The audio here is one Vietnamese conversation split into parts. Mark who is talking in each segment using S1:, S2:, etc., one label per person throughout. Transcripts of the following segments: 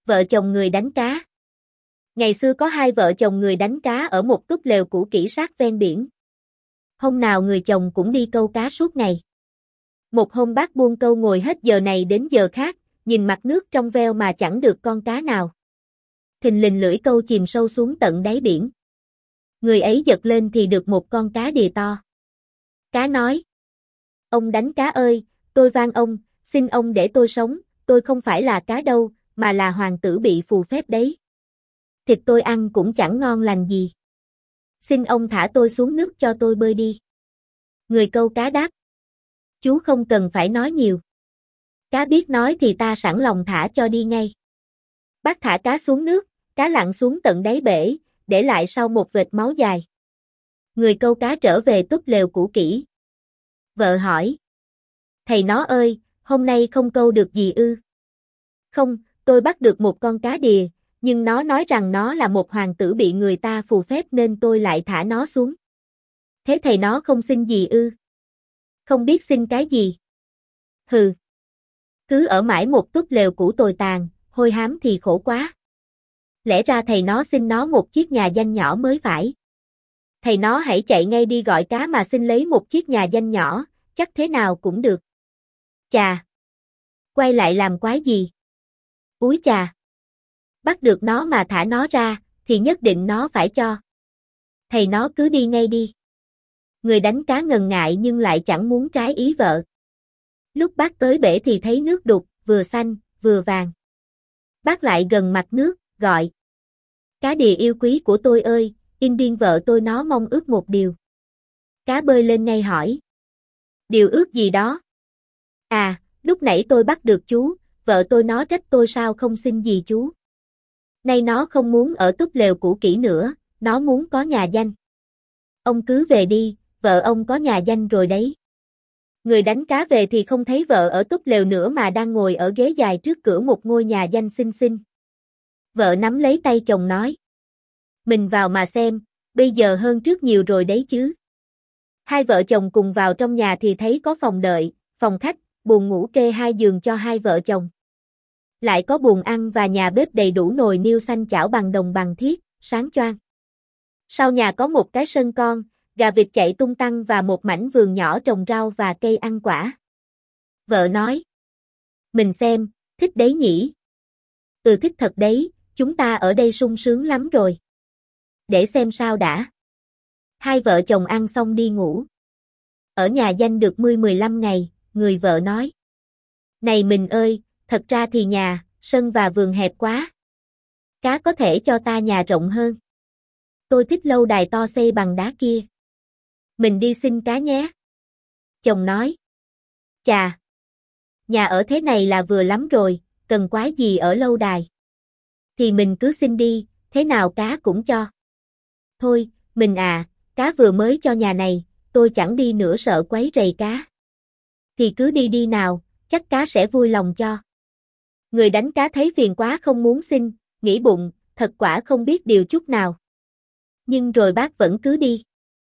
S1: Vợ chồng người đánh cá. Ngày xưa có hai vợ chồng người đánh cá ở một túp lều cũ kỹ sát ven biển. Hôm nào người chồng cũng đi câu cá suốt ngày. Một hôm bác buông câu ngồi hết giờ này đến giờ khác, nhìn mặt nước trong veo mà chẳng được con cá nào. Thình lình lưỡi câu chìm sâu xuống tận đáy biển. Người ấy giật lên thì được một con cá đìa to. Cá nói: "Ông đánh cá ơi, tôi van ông, xin ông để tôi sống, tôi không phải là cá đâu, mà là hoàng tử bị phù phép đấy. Thịt tôi ăn cũng chẳng ngon lành gì. Xin ông thả tôi xuống nước cho tôi bơi đi." Người câu cá đáp: "Chú không cần phải nói nhiều. Cá biết nói thì ta sẵn lòng thả cho đi ngay." Bác thả cá xuống nước, cá lặn xuống tận đáy bể, để lại sau một vệt máu dài. Người câu cá trở về túp lều cũ kỹ. Vợ hỏi: "Thầy nó ơi, hôm nay không câu được gì ư?" "Không, tôi bắt được một con cá đìa, nhưng nó nói rằng nó là một hoàng tử bị người ta phù phép nên tôi lại thả nó xuống." "Thế thầy nó không xin gì ư?" "Không biết xin cái gì." "Hừ. Cứ ở mãi một túp lều cũ tồi tàn, hôi hám thì khổ quá. Lẽ ra thầy nó xin nó một chiếc nhà danh nhỏ mới phải. Thầy nó hãy chạy ngay đi gọi cá mà xin lấy một chiếc nhà danh nhỏ, chắc thế nào cũng được." "Chà! Quay lại làm quái gì? Úi chà! Bắt được nó mà thả nó ra, thì nhất định nó phải cho. Thầy nó cứ đi ngay đi." Người đánh cá ngần ngại nhưng lại chẳng muốn trái ý vợ. Lúc bác tới bể thì thấy nước đục, vừa xanh, vừa vàng. Bác lại gần mặt nước, gọi: "Cá đìa yêu quý của tôi ơi, in điên vợ tôi nó mong ước một điều." Cá bơi lên ngay hỏi: "Điều ước gì đó?" "À, lúc nãy tôi bắt được chú, vợ tôi nó trách tôi sao không xin gì chú. Nay nó không muốn ở túp lều cũ kỹ nữa, nó muốn có nhà danh. Ông cứ về đi, vợ ông có nhà danh rồi đấy." Người đánh cá về thì không thấy vợ ở túp lều nữa mà đang ngồi ở ghế dài trước cửa một ngôi nhà danh xinh xinh. Vợ nắm lấy tay chồng nói: "Mình vào mà xem, bây giờ hơn trước nhiều rồi đấy chứ." Hai vợ chồng cùng vào trong nhà thì thấy có phòng đợi, phòng khách, buồng ngủ kê hai giường cho hai vợ chồng. Lại có buồng ăn và nhà bếp đầy đủ nồi niêu xanh chảo bằng đồng bằng thiết, sáng choang. Sau nhà có một cái sân con, gà vịt chạy tung tăng và một mảnh vườn nhỏ trồng rau và cây ăn quả. Vợ nói: "Mình xem, thích đấy nhỉ?" "Ừ, thích thật đấy, chúng ta ở đây sung sướng lắm rồi." "Để xem sao đã." Hai vợ chồng ăn xong đi ngủ. Ở nhà danh được 10-15 ngày, người vợ nói: "Này mình ơi, thật ra thì nhà, sân và vườn hẹp quá. Cá có thể cho ta nhà rộng hơn. Tôi thích lâu đài to xây bằng đá kia. Mình đi xin cá nhé." Chồng nói: "Chà, nhà ở thế này là vừa lắm rồi, cần quái gì ở lâu đài. Thì mình cứ xin đi, thế nào cá cũng cho." "Thôi, mình à, cá vừa mới cho nhà này, tôi chẳng đi nữa sợ quấy rầy cá." "Thì cứ đi đi nào, chắc cá sẽ vui lòng cho." Người đánh cá thấy phiền quá không muốn xin, nghĩ bụng, thật quả không biết điều chút nào. Nhưng rồi bác vẫn cứ đi.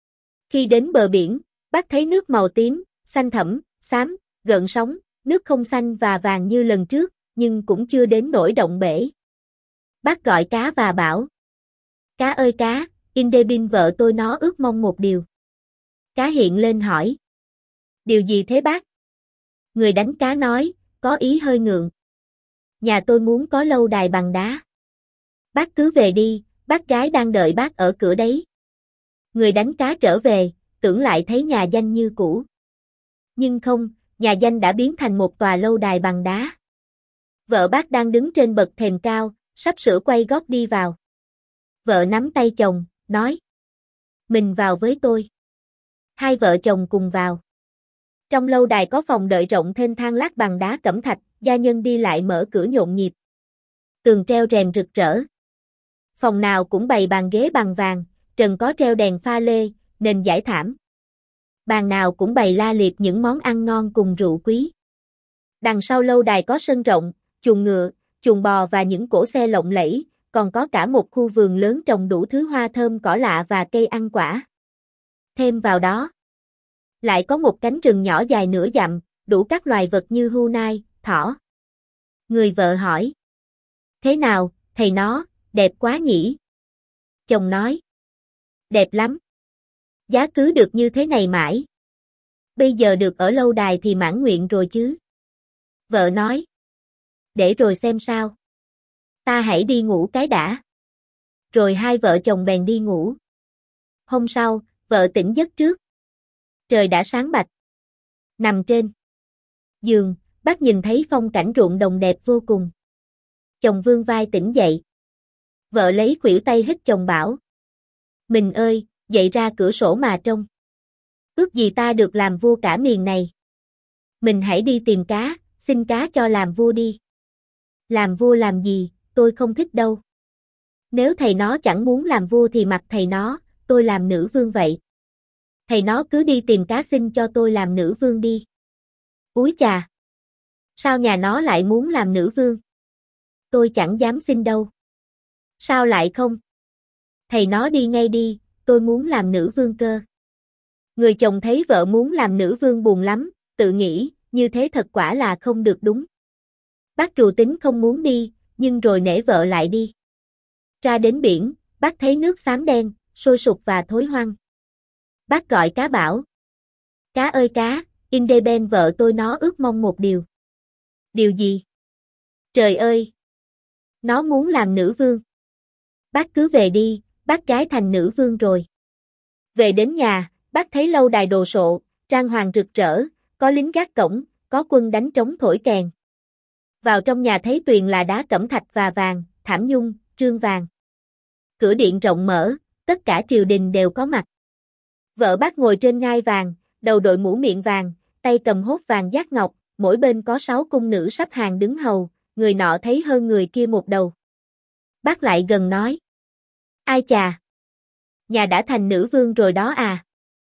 S1: Khi đến bờ biển, bác thấy nước màu tím, xanh thẫm, xám, gợn sóng, nước không xanh và vàng như lần trước, nhưng cũng chưa đến nỗi động bể. Bác gọi cá và bảo: "Cá ơi cá, Indebin vợ tôi nó ước mong một điều." Cá hiện lên hỏi: "Điều gì thế bác?" Người đánh cá nói, có ý hơi ngượng: "Nhà tôi muốn có lâu đài bằng đá." "Bác cứ về đi, bác gái đang đợi bác ở cửa đấy." Người đánh cá trở về, tưởng lại thấy nhà danh như cũ. Nhưng không, nhà danh đã biến thành một tòa lâu đài bằng đá. Vợ bác đang đứng trên bậc thềm cao, sắp sửa quay gót đi vào. Vợ nắm tay chồng, nói: "Mình vào với tôi." Hai vợ chồng cùng vào. Trong lâu đài có phòng đợi rộng thênh thang lát bằng đá cẩm thạch, gia nhân đi lại mở cửa nhộn nhịp. Tường treo rèm rực rỡ. Phòng nào cũng bày bàn ghế bằng vàng, trần có treo đèn pha lê, nền dải thảm. Bàn nào cũng bày la liệt những món ăn ngon cùng rượu quý. Đằng sau lâu đài có sân rộng, chuồng ngựa, chuồng bò và những cỗ xe lộng lẫy, còn có cả một khu vườn lớn trồng đủ thứ hoa thơm cỏ lạ và cây ăn quả. Thêm vào đó, lại có một cánh rừng nhỏ dài nửa dặm, đủ các loài vật như hươu nai, thỏ. Người vợ hỏi: Thế nào, thầy nó, đẹp quá nhỉ? Chồng nói. Đẹp lắm. Giá cứ được như thế này mãi. Bây giờ được ở lâu đài thì mãn nguyện rồi chứ. Vợ nói. Để rồi xem sao. Ta hãy đi ngủ cái đã. Rồi hai vợ chồng bèn đi ngủ. Hôm sau, vợ tỉnh giấc trước. Trời đã sáng bạch. Nằm trên giường, bác nhìn thấy phong cảnh ruộng đồng đẹp vô cùng. Chồng vươn vai tỉnh dậy. Vợ lấy khuỷu tay hít chồng bảo. Mình ơi, dậy ra cửa sổ mà trông. Ước gì ta được làm vua cả miền này. Mình hãy đi tìm cá, xin cá cho làm vua đi. Làm vua làm gì, tôi không thích đâu. Nếu thầy nó chẳng muốn làm vua thì mặc thầy nó, tôi làm nữ vương vậy. Thầy nó cứ đi tìm cá xin cho tôi làm nữ vương đi. Úi chà! Sao nhà nó lại muốn làm nữ vương? Tôi chẳng dám xin đâu. Sao lại không? Thầy nó đi ngay đi, tôi muốn làm nữ vương cơ. Người chồng thấy vợ muốn làm nữ vương buồn lắm, tự nghĩ, như thế thật quả là không được đúng. Bác trù tính không muốn đi, nhưng rồi nể vợ lại đi. Ra đến biển, bác thấy nước xám đen, sôi sục và thối hoang. Bác gọi cá bảo. Cá ơi cá, Indeben vợ tôi nó ước mong một điều. Điều gì? Trời ơi! Nó muốn làm nữ vương. Bác cứ về đi, bác gái thành nữ vương rồi. Về đến nhà, bác thấy lâu đài đồ sộ, trang hoàng rực rỡ, có lính gác cổng, có quân đánh trống thổi kèn. Vào trong nhà thấy tuyền là đá cẩm thạch và vàng, thảm nhung, trương vàng. Cửa điện rộng mở, tất cả triều đình đều có mặt. Vợ bác ngồi trên ngai vàng, đầu đội mũ miệng vàng, tay cầm hốt vàng giác ngọc, mỗi bên có 6 cung nữ sắp hàng đứng hầu, người nọ thấy hơn người kia một đầu. Bác lại gần nói. Ai chà! Nhà đã thành nữ vương rồi đó à?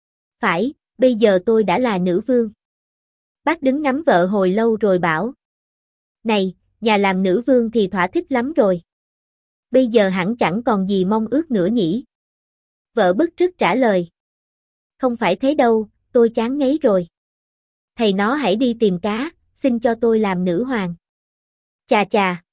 S1: Phải, bây giờ tôi đã là nữ vương. Bác đứng ngắm vợ hồi lâu rồi bảo. Này, nhà làm nữ vương thì thỏa thích lắm rồi. Bây giờ hẳn chẳng còn gì mong ước nữa nhỉ? Vợ bức rứt trả lời. Không phải thế đâu, tôi chán ngấy rồi. Thầy nó hãy đi tìm cá, xin cho tôi làm nữ hoàng. Chà chà!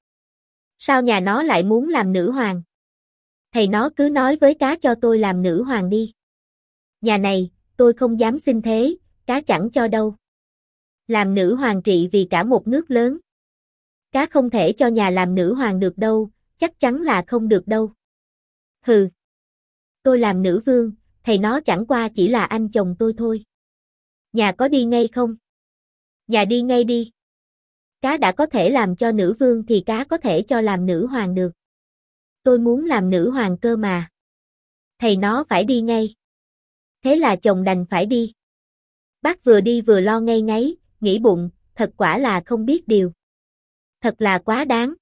S1: Sao nhà nó lại muốn làm nữ hoàng? Thầy nó cứ nói với cá cho tôi làm nữ hoàng đi. Nhà này, tôi không dám xin thế, cá chẳng cho đâu. Làm nữ hoàng trị vì cả một nước lớn. Cá không thể cho nhà làm nữ hoàng được đâu, chắc chắn là không được đâu. Hừ. Tôi làm nữ vương, thầy nó chẳng qua chỉ là anh chồng tôi thôi. Nhà có đi ngay không? Nhà đi ngay đi. Cá đã có thể làm cho nữ vương thì cá có thể cho làm nữ hoàng được. Tôi muốn làm nữ hoàng cơ mà. Thầy nó phải đi ngay. Thế là chồng đành phải đi. Bác vừa đi vừa lo ngây ngáy, nghĩ bụng, thật quả là không biết điều. Thật là quá đáng.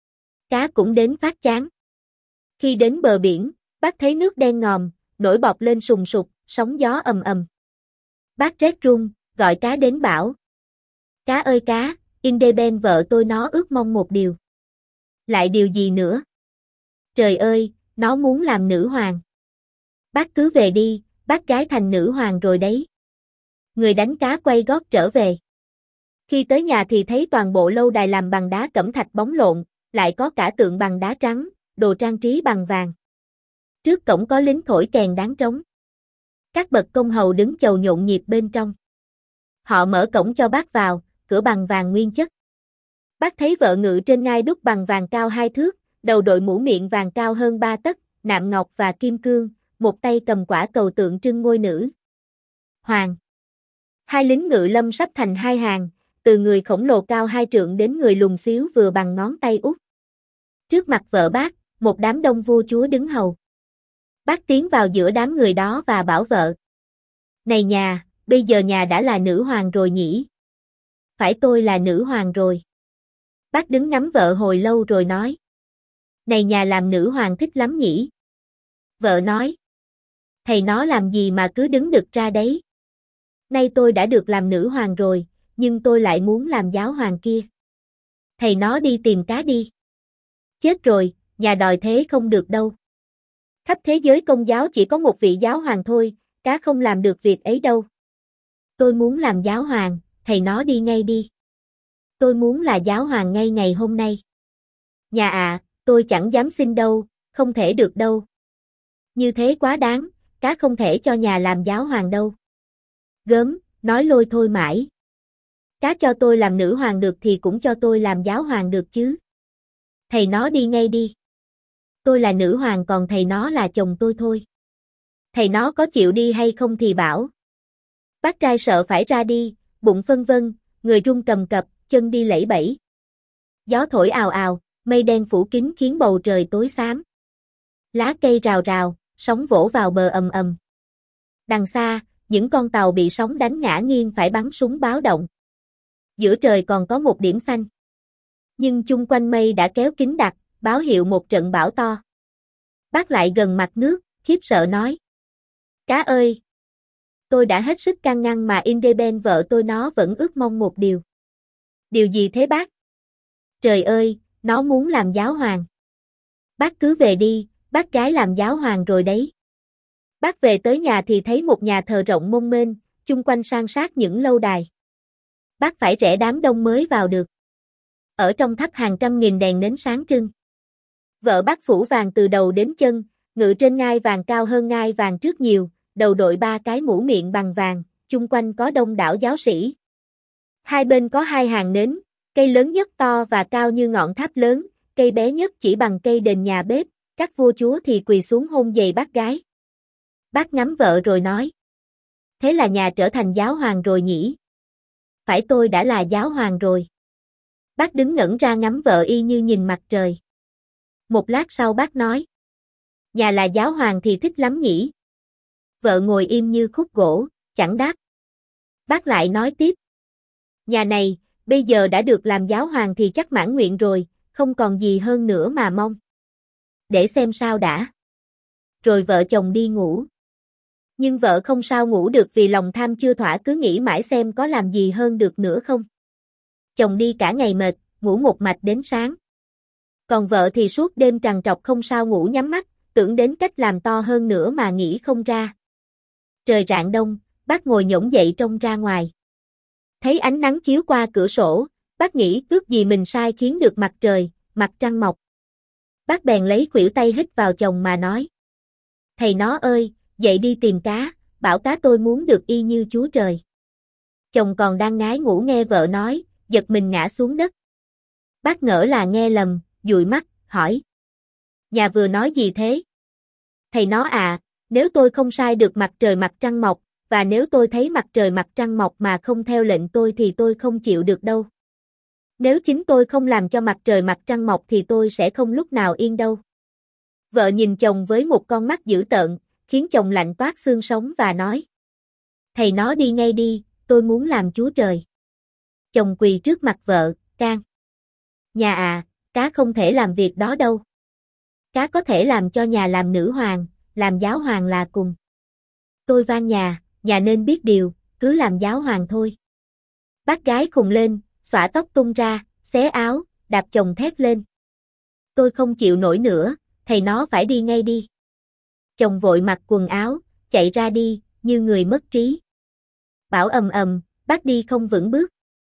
S1: Cá cũng đến phát chán. Khi đến bờ biển, bác thấy nước đen ngòm, nổi bọt lên sùng sục, sóng gió ầm ầm. Bác rét run, gọi cá đến bảo. Cá ơi cá, Indeben vợ tôi nó ước mong một điều. Lại điều gì nữa? Trời ơi, nó muốn làm nữ hoàng. Bác cứ về đi, bác gái thành nữ hoàng rồi đấy. Người đánh cá quay gót trở về. Khi tới nhà thì thấy toàn bộ lâu đài làm bằng đá cẩm thạch bóng lộn, lại có cả tượng bằng đá trắng, đồ trang trí bằng vàng. Trước cổng có lính thổi kèn đáng trống. Các bậc công hầu đứng chầu nhộn nhịp bên trong. Họ mở cổng cho bác vào, cửa bằng vàng nguyên chất. Bác thấy vợ ngự trên ngai đúc bằng vàng cao 2 thước, đầu đội mũ miệng vàng cao hơn 3 tấc, nạm ngọc và kim cương, một tay cầm quả cầu tượng trưng ngôi nữ hoàng. Hai lính ngự lâm sắp thành hai hàng, từ người khổng lồ cao 2 trượng đến người lùn xíu vừa bằng ngón tay út. Trước mặt vợ bác, một đám đông vua chúa đứng hầu. Bác tiến vào giữa đám người đó và bảo vợ. Này nhà, bây giờ nhà đã là nữ hoàng rồi nhỉ? Phải tôi là nữ hoàng rồi. Bác đứng ngắm vợ hồi lâu rồi nói. Này nhà làm nữ hoàng thích lắm nhỉ? Vợ nói. Thầy nó làm gì mà cứ đứng đực ra đấy? Nay tôi đã được làm nữ hoàng rồi, nhưng tôi lại muốn làm giáo hoàng kia. Thầy nó đi tìm cá đi. Chết rồi, nhà đòi thế không được đâu. Khắp thế giới Công giáo chỉ có một vị giáo hoàng thôi, cá không làm được việc ấy đâu. Tôi muốn làm giáo hoàng, thầy nó đi ngay đi. Tôi muốn là giáo hoàng ngay ngày hôm nay. Nhà à, tôi chẳng dám xin đâu, không thể được đâu. Như thế quá đáng, cá không thể cho nhà làm giáo hoàng đâu. Gớm, nói lôi thôi mãi. Cá cho tôi làm nữ hoàng được thì cũng cho tôi làm giáo hoàng được chứ. Thầy nó đi ngay đi. Tôi là nữ hoàng còn thầy nó là chồng tôi thôi. Thầy nó có chịu đi hay không thì bảo. Bác trai sợ phải ra đi, bụng phân vân, người run cầm cập, chân đi lẫy bẫy. Gió thổi ào ào, mây đen phủ kín khiến bầu trời tối xám. Lá cây rào rào, sóng vỗ vào bờ ầm ầm. Đằng xa, những con tàu bị sóng đánh ngã nghiêng phải bắn súng báo động. Giữa trời còn có một điểm xanh. Nhưng chung quanh mây đã kéo kín đặc, báo hiệu một trận bão to. Bác lại gần mặt nước, khiếp sợ nói. Cá ơi! Tôi đã hết sức can ngăn mà Independent vợ tôi nó vẫn ước mong một điều. Điều gì thế bác? Trời ơi, nó muốn làm giáo hoàng. Bác cứ về đi, bác gái làm giáo hoàng rồi đấy. Bác về tới nhà thì thấy một nhà thờ rộng mênh mông, chung quanh san sát những lâu đài. Bác phải rẽ đám đông mới vào được. Ở trong thắp hàng trăm nghìn đèn nến sáng trưng. Vợ bác phủ vàng từ đầu đến chân, ngự trên ngai vàng cao hơn ngai vàng trước nhiều, đầu đội 3 cái mũ miệng bằng vàng, chung quanh có đông đảo giáo sĩ. Hai bên có 2 hàng nến, cây lớn nhất to và cao như ngọn tháp lớn, cây bé nhất chỉ bằng cây đền nhà bếp, các vua chúa thì quỳ xuống hôn giày bác gái. Bác ngắm vợ rồi nói. Thế là nhà trở thành giáo hoàng rồi nhỉ? Phải, tôi đã là giáo hoàng rồi. Bác đứng ngẩn ra ngắm vợ y như nhìn mặt trời. Một lát sau bác nói. Nhà là giáo hoàng thì thích lắm nhỉ? Vợ ngồi im như khúc gỗ, chẳng đáp. Bác lại nói tiếp. Nhà này, bây giờ đã được làm giáo hoàng thì chắc mãn nguyện rồi, không còn gì hơn nữa mà mong. Để xem sao đã. Rồi vợ chồng đi ngủ. Nhưng vợ không sao ngủ được vì lòng tham chưa thỏa, cứ nghĩ mãi xem có làm gì hơn được nữa không. Chồng đi cả ngày mệt, ngủ một mạch đến sáng. Còn vợ thì suốt đêm trằn trọc không sao ngủ, nhắm mắt, tưởng đến cách làm to hơn nữa mà nghĩ không ra. Trời rạng đông, bác ngồi nhổm dậy trông ra ngoài. Thấy ánh nắng chiếu qua cửa sổ, bác nghĩ ước gì mình sai khiến được mặt trời, mặt trăng mọc. Bác bèn lấy khuỷu tay hít vào chồng mà nói. Thầy nó ơi, dậy đi tìm cá, bảo cá tôi muốn được y như Chúa Trời. Chồng còn đang ngái ngủ nghe vợ nói, giật mình ngã xuống đất. Bác ngỡ là nghe lầm, dụi mắt, hỏi. Nhà vừa nói gì thế? Thầy nó à, nếu tôi không sai được mặt trời mặt trăng mọc, và nếu tôi thấy mặt trời mặt trăng mọc mà không theo lệnh tôi thì tôi không chịu được đâu. Nếu chính tôi không làm cho mặt trời mặt trăng mọc thì tôi sẽ không lúc nào yên đâu. Vợ nhìn chồng với một con mắt dữ tợn, khiến chồng lạnh toát xương sống và nói. Thầy nó đi ngay đi, tôi muốn làm Chúa Trời. Chồng quỳ trước mặt vợ, can. Nhà à, cá không thể làm việc đó đâu. Cá có thể làm cho nhà làm nữ hoàng, làm giáo hoàng là cùng. Tôi van nhà nên biết điều, cứ làm giáo hoàng thôi. Bác gái khùng lên, xõa tóc tung ra, xé áo, đạp chồng thét lên. Tôi không chịu nổi nữa, thầy nó phải đi ngay đi. Chồng vội mặc quần áo, chạy ra đi, như người mất trí. Bão ầm ầm, bác đi không vững bước.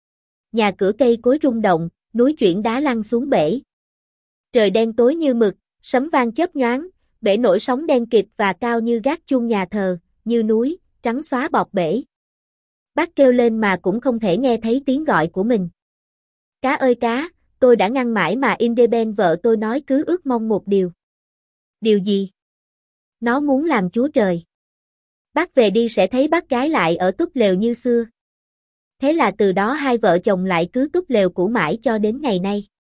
S1: Nhà cửa cây cối rung động, núi chuyển đá lăn xuống bể. Trời đen tối như mực, sấm vang chớp nhoáng, bể nổi sóng đen kịt và cao như gác chuông nhà thờ, như núi, trắng xóa bọt bể. Bác kêu lên mà cũng không thể nghe thấy tiếng gọi của mình. Cá ơi cá, tôi đã ngăn mãi mà Independent vợ tôi nói cứ ước mong một điều. Điều gì? Nó muốn làm Chúa Trời. Bác về đi sẽ thấy bác gái lại ở túp lều như xưa. Thế là từ đó hai vợ chồng lại cứ túp lều cũ mãi cho đến ngày nay.